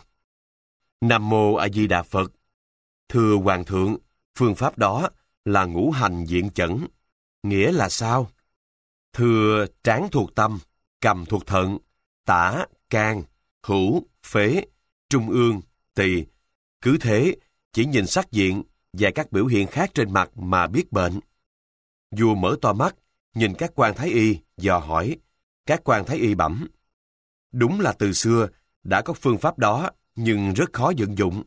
Nam mô A Di Đà Phật. Thưa hoàng thượng, phương pháp đó là ngũ hành diện chẩn. Nghĩa là sao? Thưa, trán thuộc tâm, cầm thuộc thận, tả, can, hữu, phế, trung ương, tỳ. Cứ thế, chỉ nhìn sắc diện và các biểu hiện khác trên mặt mà biết bệnh. Vua mở to mắt, nhìn các quan thái y, dò hỏi. Các quan thái y bẩm. Đúng là từ xưa đã có phương pháp đó, nhưng rất khó vận dụng.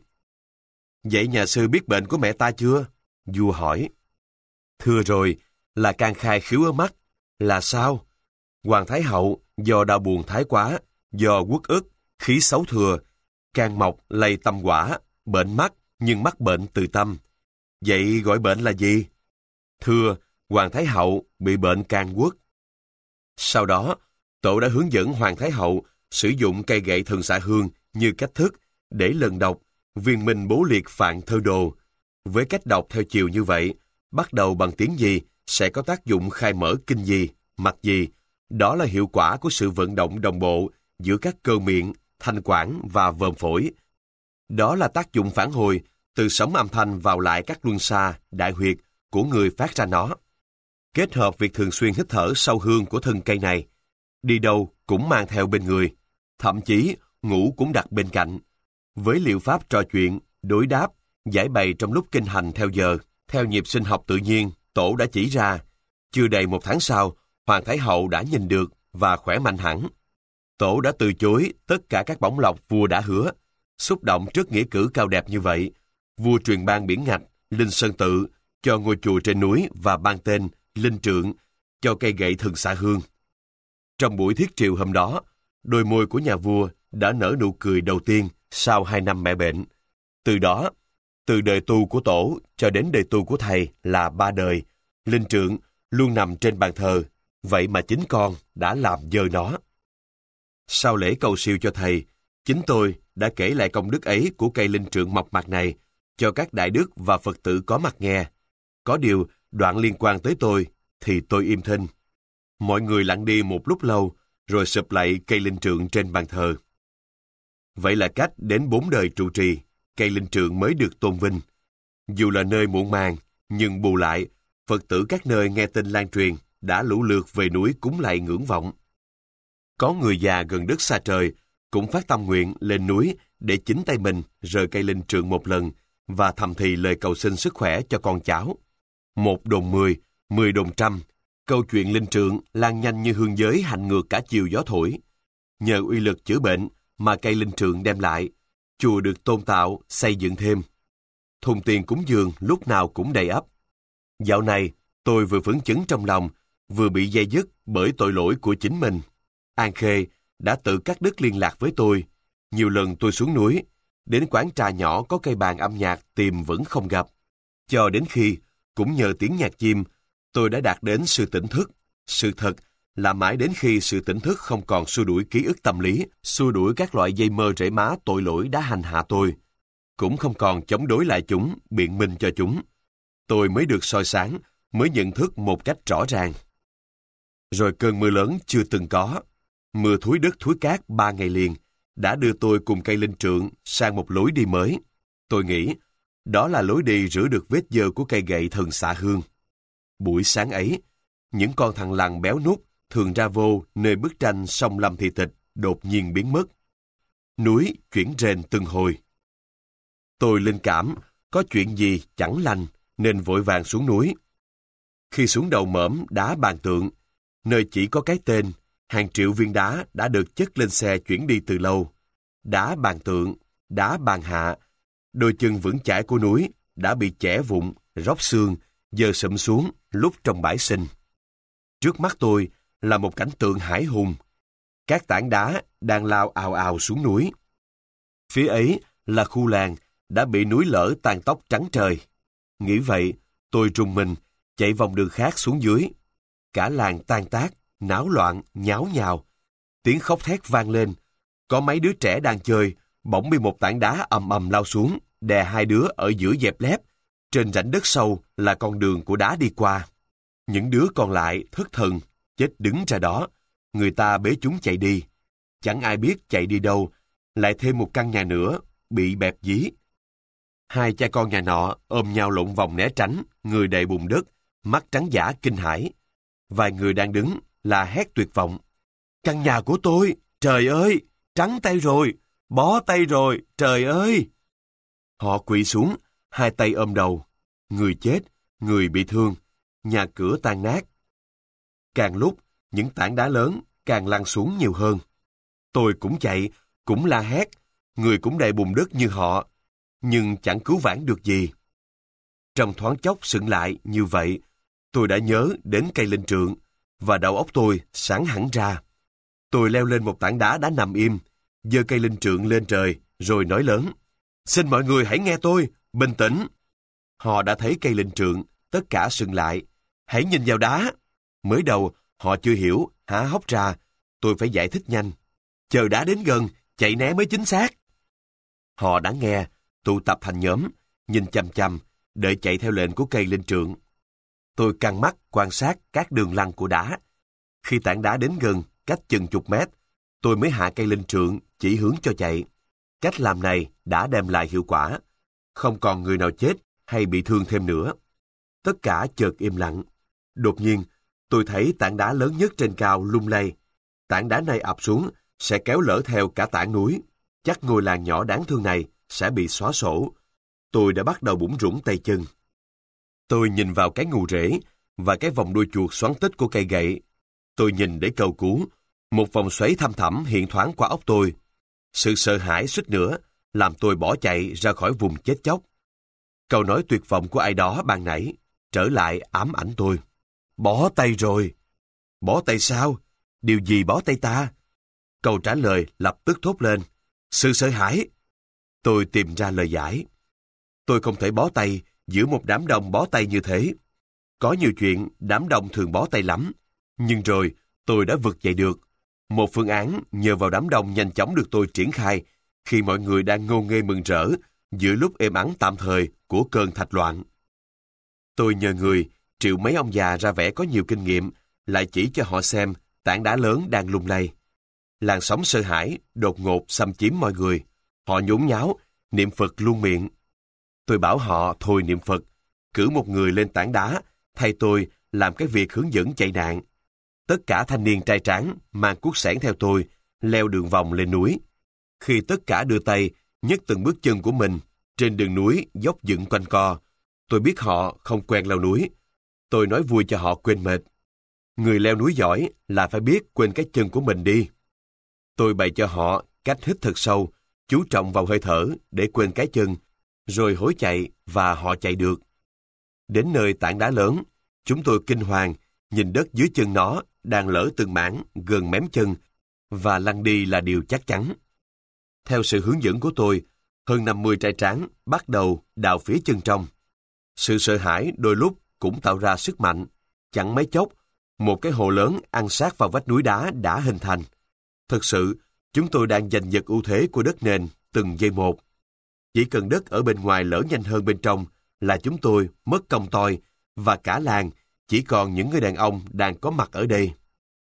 Vậy nhà sư biết bệnh của mẹ ta chưa? Vua hỏi. Thưa rồi, là can khai khiếu ở mắt. Là sao? Hoàng thái hậu do đau buồn thái quá, do uất ức, khí xấu thừa, can mọc lây tâm quả, bệnh mắt nhưng mắc bệnh từ tâm. Vậy gọi bệnh là gì? Thưa, hoàng thái hậu bị bệnh can uất. Sau đó, tổ đã hướng dẫn hoàng thái hậu sử dụng cây gậy thần xạ hương như cách thức để lần đọc viên minh bố liệt phạn thơ đồ. Với cách đọc theo chiều như vậy, bắt đầu bằng tiếng gì sẽ có tác dụng khai mở kinh gì, mạch gì. Đó là hiệu quả của sự vận động đồng bộ giữa các cơ miệng, thanh quản và vòm phổi. Đó là tác dụng phản hồi từ sóng âm thanh vào lại các luân xa, đại huyệt của người phát ra nó. Kết hợp việc thường xuyên hít thở sâu hương của thân cây này, đi đâu cũng mang theo bên người, thậm chí ngủ cũng đặt bên cạnh. Với liệu pháp trò chuyện, đối đáp, giải bày trong lúc kinh hành theo giờ, theo nhịp sinh học tự nhiên, tổ đã chỉ ra. Chưa đầy một tháng sau, hoàng thái hậu đã nhìn được và khỏe mạnh hẳn. Tổ đã từ chối tất cả các bổng lộc vua đã hứa. Xúc động trước nghĩa cử cao đẹp như vậy, vua truyền ban biển ngạch, linh sơn tự cho ngôi chùa trên núi và ban tên linh trượng cho cây gậy thần xạ hương. Trong buổi thiết triều hôm đó, đôi môi của nhà vua đã nở nụ cười đầu tiên sau hai năm mẹ bệnh. Từ đó, từ đời tu của tổ cho đến đời tu của thầy là ba đời, linh trượng luôn nằm trên bàn thờ, vậy mà chính con đã làm dơ nó. Sau lễ cầu siêu cho thầy, chính tôi đã kể lại công đức ấy của cây linh trượng mọc mặt này cho các đại đức và Phật tử có mặt nghe. Có điều đoạn liên quan tới tôi thì tôi im thinh. Mọi người lặng đi một lúc lâu rồi sụp lại cây linh trượng trên bàn thờ. Vậy là cách đến bốn đời trụ trì, cây linh trượng mới được tôn vinh. Dù là nơi muộn màng, nhưng bù lại, Phật tử các nơi nghe tin lan truyền đã lũ lượt về núi cúng lạy ngưỡng vọng. Có người già gần đất xa trời cũng phát tâm nguyện lên núi để chính tay mình rời cây linh trượng một lần và thầm thì lời cầu xin sức khỏe cho con cháu. Một đồn mười, mười đồn trăm, câu chuyện linh trượng lan nhanh như hương giới hành ngược cả chiều gió thổi. Nhờ uy lực chữa bệnh mà cây linh trượng đem lại, chùa được tôn tạo, xây dựng thêm. Thùng tiền cúng dường lúc nào cũng đầy ắp. Dạo này, tôi vừa phấn chấn trong lòng, vừa bị dây dứt bởi tội lỗi của chính mình. An Khê đã tự cắt đứt liên lạc với tôi. Nhiều lần tôi xuống núi, đến quán trà nhỏ có cây bàn âm nhạc tìm vẫn không gặp. Cho đến khi, cũng nhờ tiếng nhạc chim, tôi đã đạt đến sự tỉnh thức. Sự thật là mãi đến khi sự tỉnh thức không còn xua đuổi ký ức tâm lý, xua đuổi các loại dây mơ rễ má tội lỗi đã hành hạ tôi, cũng không còn chống đối lại chúng, biện minh cho chúng, tôi mới được soi sáng, mới nhận thức một cách rõ ràng. Rồi cơn mưa lớn chưa từng có, mưa thúi đất thúi cát ba ngày liền, đã đưa tôi cùng cây linh trượng sang một lối đi mới. Tôi nghĩ, đó là lối đi rửa được vết dơ của cây gậy thần xạ hương. Buổi sáng ấy, những con thằn lằn béo nút thường ra vô nơi bức tranh Sông Lâm Thị Tịch đột nhiên biến mất. Núi chuyển rền từng hồi. Tôi linh cảm, có chuyện gì chẳng lành, nên vội vàng xuống núi. Khi xuống đầu mởm đá Bàn Tượng, nơi chỉ có cái tên, hàng triệu viên đá đã được chất lên xe chuyển đi từ lâu. Đá Bàn Tượng, đá Bàn Hạ, đôi chân vững chãi của núi đã bị chẻ vụn, róc xương, giờ sụm xuống lúc trong bãi sinh. Trước mắt tôi là một cảnh tượng hãi hùng. Các tảng đá đang lao ào ào xuống núi. Phía ấy là khu làng đã bị núi lở tàn tóc trắng trời. Nghĩ vậy, tôi rùng mình, chạy vòng đường khác xuống dưới. Cả làng tan tác, náo loạn, nháo nhào. Tiếng khóc thét vang lên. Có mấy đứa trẻ đang chơi, bỗng bị một tảng đá ầm ầm lao xuống, đè hai đứa ở giữa dẹp lép. Trên rãnh đất sâu là con đường của đá đi qua. Những đứa còn lại thất thần, chết đứng ra đó. Người ta bế chúng chạy đi. Chẳng ai biết chạy đi đâu. Lại thêm một căn nhà nữa, bị bẹp dí. Hai cha con nhà nọ ôm nhau lộn vòng né tránh, người đầy bùn đất, mắt trắng dã kinh hãi. Vài người đang đứng là hét tuyệt vọng. Căn nhà của tôi, trời ơi, trắng tay rồi, bó tay rồi, trời ơi. Họ quỳ xuống, hai tay ôm đầu. Người chết, người bị thương, nhà cửa tan nát. Càng lúc, những tảng đá lớn càng lăn xuống nhiều hơn. Tôi cũng chạy, cũng la hét, người cũng đầy bùn đất như họ, nhưng chẳng cứu vãn được gì. Trong thoáng chốc sững lại như vậy, tôi đã nhớ đến cây linh trượng, và đầu óc tôi sáng hẳn ra. Tôi leo lên một tảng đá đã nằm im, giơ cây linh trượng lên trời, rồi nói lớn. Xin mọi người hãy nghe tôi, bình tĩnh. Họ đã thấy cây linh trượng, tất cả sững lại. Hãy nhìn vào đá. Mới đầu, họ chưa hiểu, há hốc ra. Tôi phải giải thích nhanh. Chờ đá đến gần, chạy né mới chính xác. Họ đã nghe, tụ tập thành nhóm, nhìn chằm chằm, đợi chạy theo lệnh của cây linh trượng. Tôi căng mắt quan sát các đường lăn của đá. Khi tảng đá đến gần, cách chừng chục mét, tôi mới hạ cây linh trượng, chỉ hướng cho chạy. Cách làm này đã đem lại hiệu quả. Không còn người nào chết hay bị thương thêm nữa. Tất cả chợt im lặng. Đột nhiên, tôi thấy tảng đá lớn nhất trên cao lung lay. Tảng đá này ập xuống, sẽ kéo lỡ theo cả tảng núi. Chắc ngôi làng nhỏ đáng thương này sẽ bị xóa sổ. Tôi đã bắt đầu bủn rủn tay chân. Tôi nhìn vào cái ngù rễ và cái vòng đuôi chuột xoắn tích của cây gậy. Tôi nhìn để cầu cứu. Một vòng xoáy thăm thẳm hiện thoáng qua óc tôi. Sự sợ hãi suýt nữa làm tôi bỏ chạy ra khỏi vùng chết chóc. Câu nói tuyệt vọng của ai đó ban nãy trở lại ám ảnh tôi. Bó tay rồi. Bó tay sao? Điều gì bó tay ta? Câu trả lời lập tức thốt lên. Sự sợ hãi. Tôi tìm ra lời giải. Tôi không thể bó tay giữa một đám đông bó tay như thế. Có nhiều chuyện đám đông thường bó tay lắm. Nhưng rồi tôi đã vực dậy được. Một phương án nhờ vào đám đông nhanh chóng được tôi triển khai khi mọi người đang ngô nghê mừng rỡ giữa lúc êm ắng tạm thời của cơn thạch loạn. Tôi nhờ người triệu mấy ông già ra vẻ có nhiều kinh nghiệm lại chỉ cho họ xem tảng đá lớn đang lung lay. Làn sóng sợ hãi đột ngột xâm chiếm mọi người. Họ nhốn nháo, niệm Phật luôn miệng. Tôi bảo họ thôi niệm Phật, cử một người lên tảng đá, thay tôi làm cái việc hướng dẫn chạy nạn. Tất cả thanh niên trai tráng mang cuốc xẻng theo tôi, leo đường vòng lên núi. Khi tất cả đưa tay, nhấc từng bước chân của mình, trên đường núi dốc dựng quanh co, tôi biết họ không quen leo núi. Tôi nói vui cho họ quên mệt. Người leo núi giỏi là phải biết quên cái chân của mình đi. Tôi bày cho họ cách hít thật sâu, chú trọng vào hơi thở để quên cái chân, rồi hối chạy và họ chạy được. Đến nơi tảng đá lớn, chúng tôi kinh hoàng, nhìn đất dưới chân nó đang lở từng mảng gần mém chân và lăn đi là điều chắc chắn. Theo sự hướng dẫn của tôi, hơn năm mươi trai tráng bắt đầu đào phía chân trong. Sự sợ hãi đôi lúc cũng tạo ra sức mạnh. Chẳng mấy chốc, một cái hồ lớn ăn sát vào vách núi đá đã hình thành. Thực sự, chúng tôi đang giành giật ưu thế của đất nền từng giây một. Chỉ cần đất ở bên ngoài lở nhanh hơn bên trong là chúng tôi mất công toi và cả làng chỉ còn những người đàn ông đang có mặt ở đây.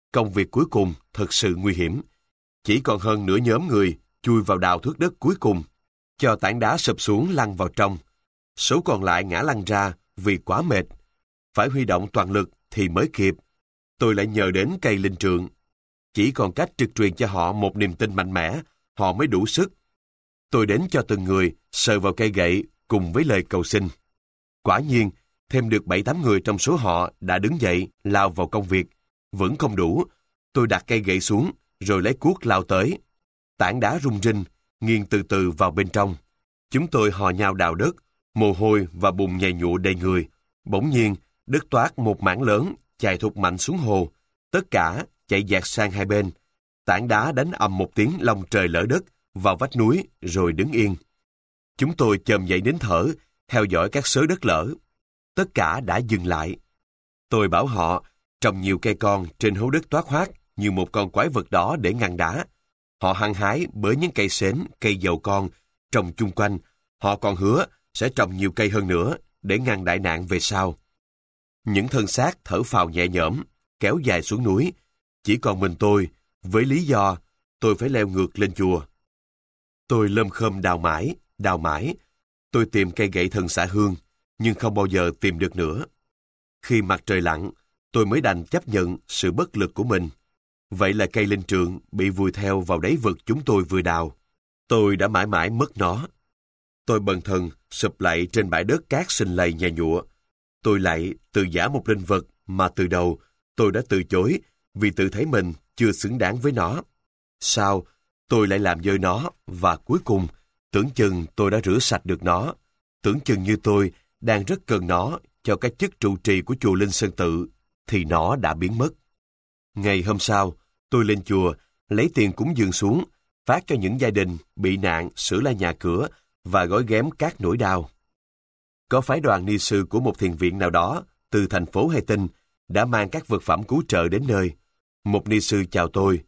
Công việc cuối cùng thật sự nguy hiểm. Chỉ còn hơn nửa nhóm người chui vào đào thước đất cuối cùng, cho tảng đá sụp xuống lăn vào trong. Số còn lại ngã lăn ra vì quá mệt. Phải huy động toàn lực thì mới kịp. Tôi lại nhờ đến cây linh trượng. Chỉ còn cách trực truyền cho họ một niềm tin mạnh mẽ, họ mới đủ sức. Tôi đến cho từng người sờ vào cây gậy cùng với lời cầu xin. Quả nhiên, thêm được bảy tám người trong số họ đã đứng dậy, lao vào công việc. Vẫn không đủ. Tôi đặt cây gậy xuống, rồi lấy cuốc lao tới. Tảng đá rung rinh, nghiêng từ từ vào bên trong. Chúng tôi hò nhau đào đất, mồ hôi và bùn nhầy nhụa đầy người. Bỗng nhiên, đất toát một mảng lớn, chài thục mạnh xuống hồ. Tất cả chạy dạt sang hai bên. Tảng đá đánh ầm một tiếng long trời lở đất vào vách núi rồi đứng yên. Chúng tôi chồm dậy nín thở, theo dõi các xới đất lở. Tất cả đã dừng lại. Tôi bảo họ trồng nhiều cây con trên hố đất toát hoác như một con quái vật đó để ngăn đá. Họ hăng hái bới những cây xến, cây dầu con trồng chung quanh. Họ còn hứa sẽ trồng nhiều cây hơn nữa để ngăn đại nạn về sau. Những thân xác thở phào nhẹ nhõm, kéo dài xuống núi. Chỉ còn mình tôi, với lý do tôi phải leo ngược lên chùa. Tôi lơm khơm đào mãi, đào mãi. Tôi tìm cây gậy thần xạ hương, nhưng không bao giờ tìm được nữa. Khi mặt trời lặn, tôi mới đành chấp nhận sự bất lực của mình. Vậy là cây linh trượng bị vùi theo vào đáy vực chúng tôi vừa đào. Tôi đã mãi mãi mất nó. Tôi bần thần sụp lạy trên bãi đất cát xình lầy nhầy nhụa. Tôi lạy từ giả một linh vật mà từ đầu tôi đã từ chối vì tự thấy mình chưa xứng đáng với nó. Sao tôi lại làm dơ nó, và cuối cùng tưởng chừng tôi đã rửa sạch được nó. Tưởng chừng như tôi đang rất cần nó cho cái chức trụ trì của chùa Linh Sơn Tự, thì nó đã biến mất. Ngày hôm sau, tôi lên chùa, lấy tiền cúng dường xuống, phát cho những gia đình bị nạn sửa lại nhà cửa và gói ghém các nỗi đau. Có phái đoàn ni sư của một thiền viện nào đó, từ thành phố hay Tinh, đã mang các vật phẩm cứu trợ đến nơi. Một ni sư chào tôi.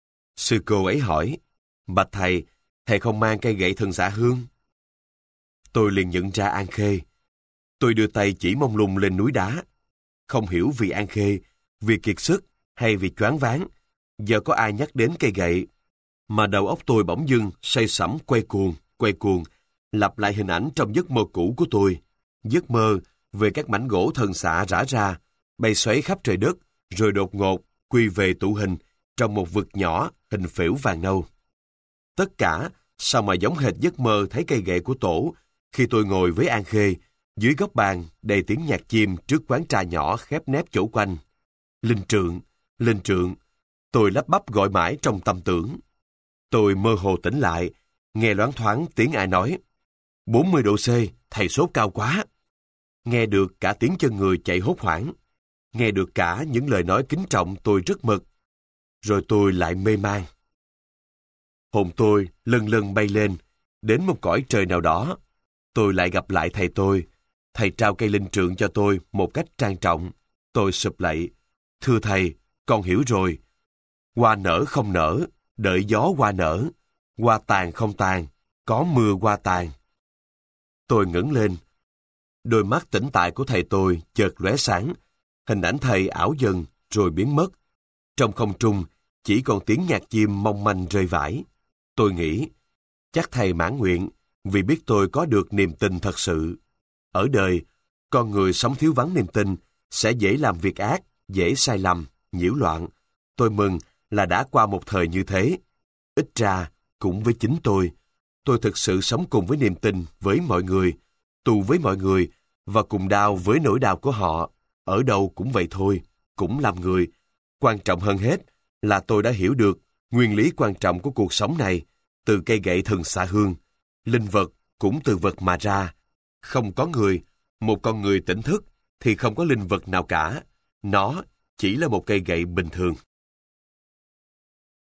Sư cô ấy hỏi, bạch thầy, thầy không mang cây gậy thần xạ hương? Tôi liền nhận ra An Khê. Tôi đưa tay chỉ mông lung lên núi đá. Không hiểu vì An Khê, vì kiệt sức hay vì choáng váng, giờ có ai nhắc đến cây gậy, mà đầu óc tôi bỗng dưng say sẩm quay cuồng, quay cuồng, lặp lại hình ảnh trong giấc mơ cũ của tôi. Giấc mơ về các mảnh gỗ thần xạ rã ra, bay xoáy khắp trời đất, rồi đột ngột quy về tụ hình trong một vực nhỏ hình phễu vàng nâu. Tất cả sao mà giống hệt giấc mơ thấy cây gậy của tổ khi tôi ngồi với An Khê dưới góc bàn đầy tiếng nhạc chim trước quán trà nhỏ khép nép chỗ quanh. Linh trượng, linh trượng, tôi lắp bắp gọi mãi trong tâm tưởng. Tôi mơ hồ tỉnh lại, nghe loáng thoáng tiếng ai nói, bốn mươi độ C, thầy sốt cao quá. Nghe được cả tiếng chân người chạy hốt hoảng, nghe được cả những lời nói kính trọng tôi rất mực. Rồi tôi lại mê man. Hồn tôi lân lân bay lên, đến một cõi trời nào đó. Tôi lại gặp lại thầy tôi. Thầy trao cây linh trượng cho tôi một cách trang trọng. Tôi sụp lạy. Thưa thầy, con hiểu rồi. Hoa nở không nở, đợi gió hoa nở. Hoa tàn không tàn, có mưa hoa tàn. Tôi ngẩng lên. Đôi mắt tĩnh tại của thầy tôi chợt lóe sáng. Hình ảnh thầy ảo dần rồi biến mất. Trong không trung chỉ còn tiếng nhạc chim mong manh rơi vãi. Tôi nghĩ, chắc thầy mãn nguyện vì biết tôi có được niềm tin thật sự. Ở đời, con người sống thiếu vắng niềm tin sẽ dễ làm việc ác, dễ sai lầm, nhiễu loạn. Tôi mừng là đã qua một thời như thế. Ít ra, cũng với chính tôi, tôi thực sự sống cùng với niềm tin với mọi người, tù với mọi người và cùng đau với nỗi đau của họ. Ở đâu cũng vậy thôi, cũng làm người. Quan trọng hơn hết là tôi đã hiểu được nguyên lý quan trọng của cuộc sống này từ cây gậy thần xạ hương. Linh vật cũng từ vật mà ra. Không có người, một con người tỉnh thức thì không có linh vật nào cả. Nó chỉ là một cây gậy bình thường.